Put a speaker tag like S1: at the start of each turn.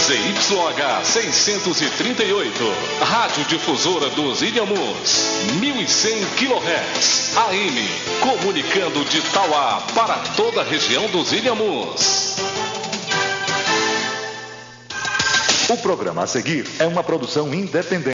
S1: ZYH 638, Rádio Difusora dos Ilhamus, 1100 kHz, AM, comunicando de Tauá para toda a região dos Ilhamus.
S2: O programa a seguir é uma produção independente.